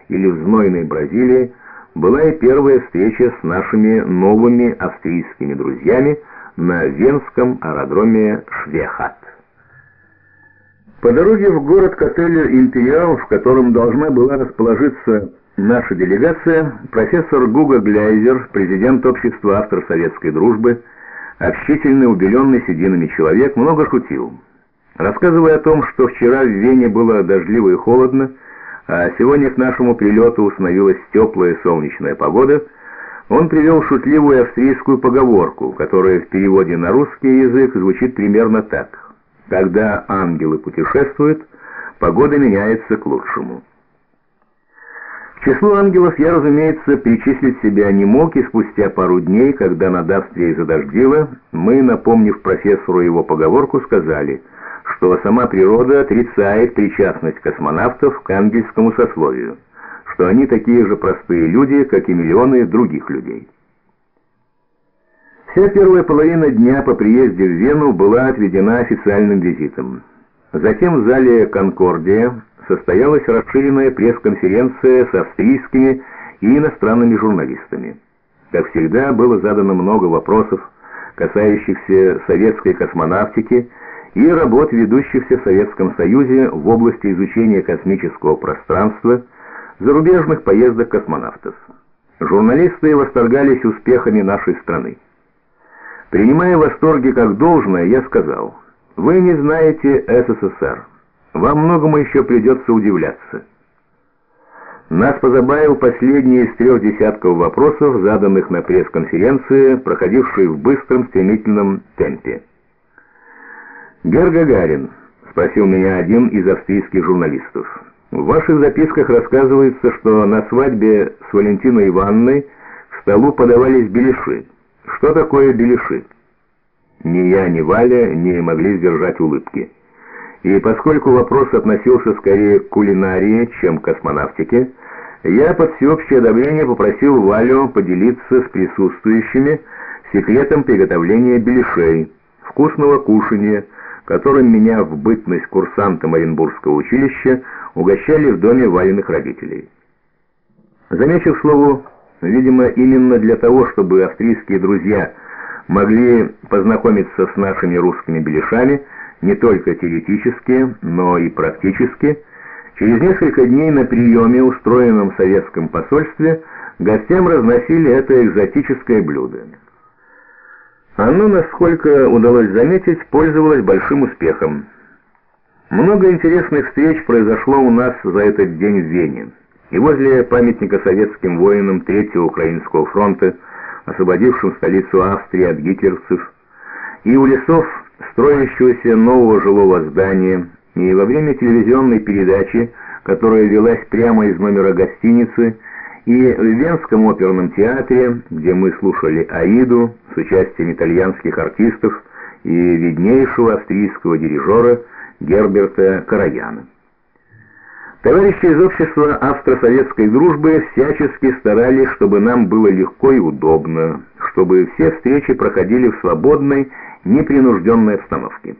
или в знойной Бразилии, была и первая встреча с нашими новыми австрийскими друзьями на венском аэродроме Швехат. По дороге в город к отелю «Империал», в котором должна была расположиться наша делегация, профессор Гуго Гляйзер, президент общества автор советской дружбы, общительный, убеленный сединами человек, много шутил. Рассказывая о том, что вчера в Вене было дождливо и холодно, а сегодня к нашему прилету установилась теплая солнечная погода, он привел шутливую австрийскую поговорку, которая в переводе на русский язык звучит примерно так: «Когда ангелы путешествуют, погода меняется к лучшему». К числу ангелов я, разумеется, перечислить себя не мог, и спустя пару дней, когда над Австрией задождило, мы, напомнив профессору его поговорку, сказали, что сама природа отрицает причастность космонавтов к ангельскому сословию, что они такие же простые люди, как и миллионы других людей. Вся первая половина дня по приезде в Вену была отведена официальным визитом. Затем в зале «Конкордия» состоялась расширенная пресс-конференция с австрийскими и иностранными журналистами. Как всегда, было задано много вопросов, касающихся советской космонавтики и работ, ведущихся в Советском Союзе в области изучения космического пространства, зарубежных поездок космонавтов. Журналисты восторгались успехами нашей страны. Принимая восторги как должное, я сказал: «Вы не знаете СССР. Вам многому еще придется удивляться». Нас позабавил последний из 3 десятков вопросов, заданных на пресс-конференции, проходившей в быстром, стремительном темпе. «Герр Гагарин», — спросил меня один из австрийских журналистов, — «в ваших записках рассказывается, что на свадьбе с Валентиной Ивановной к столу подавались беляши. Что такое беляши?» Ни я, ни Валя не могли сдержать улыбки. И поскольку вопрос относился скорее к кулинарии, чем к космонавтике, я под всеобщее одобрение попросил Валю поделиться с присутствующими секретом приготовления беляшей, вкусного кушания, которым меня в бытность курсантом Оренбургского училища угощали в доме Валиных родителей. Замечу, к слову, видимо, именно для того, чтобы австрийские друзья могли познакомиться с нашими русскими беляшами не только теоретически, но и практически, через несколько дней на приеме, устроенном в советском посольстве, гостям разносили это экзотическое блюдо. Оно, насколько удалось заметить, пользовалось большим успехом. Много интересных встреч произошло у нас за этот день в Вене. И возле памятника советским воинам Третьего Украинского фронта, освободившим столицу Австрии от гитлеровцев, и у лесов строящегося нового жилого здания, и во время телевизионной передачи, которая велась прямо из номера гостиницы, и в Венском оперном театре, где мы слушали «Аиду» с участием итальянских артистов и виднейшего австрийского дирижера Герберта Караяна. Товарищи из общества австро-советской дружбы всячески старались, чтобы нам было легко и удобно, чтобы все встречи проходили в свободной, непринужденной обстановке.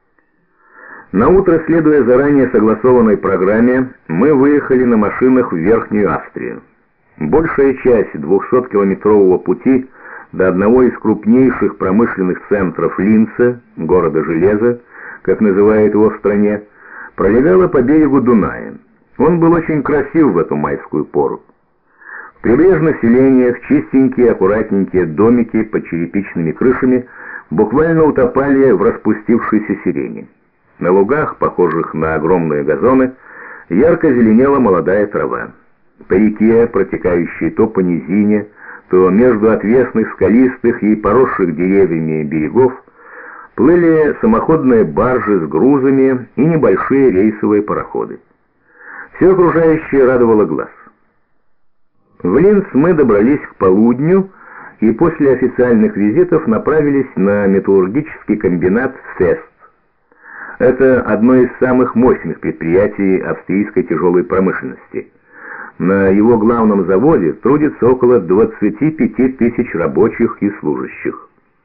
На утро, следуя заранее согласованной программе, мы выехали на машинах в Верхнюю Австрию. Большая часть 200-километрового пути до одного из крупнейших промышленных центров Линца, города железа, как называют его в стране, пролегала по берегу Дуная. Он был очень красив в эту майскую пору. В прибрежных селениях чистенькие, аккуратненькие домики под черепичными крышами буквально утопали в распустившейся сирени. На лугах, похожих на огромные газоны, ярко зеленела молодая трава. По реке, протекающей то по низине, то между отвесных, скалистых и поросших деревьями берегов, плыли самоходные баржи с грузами и небольшие рейсовые пароходы. Все окружающее радовало глаз. В Линц мы добрались к полудню и после официальных визитов направились на металлургический комбинат «Фест». Это одно из самых мощных предприятий австрийской тяжелой промышленности. На его главном заводе трудится около 25 тысяч рабочих и служащих.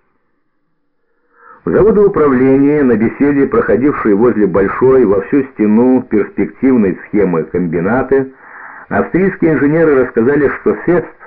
В заводоуправлении на беседе, проходившей возле большой во всю стену перспективной схемы комбината, Австрийские инженеры рассказали, что Фест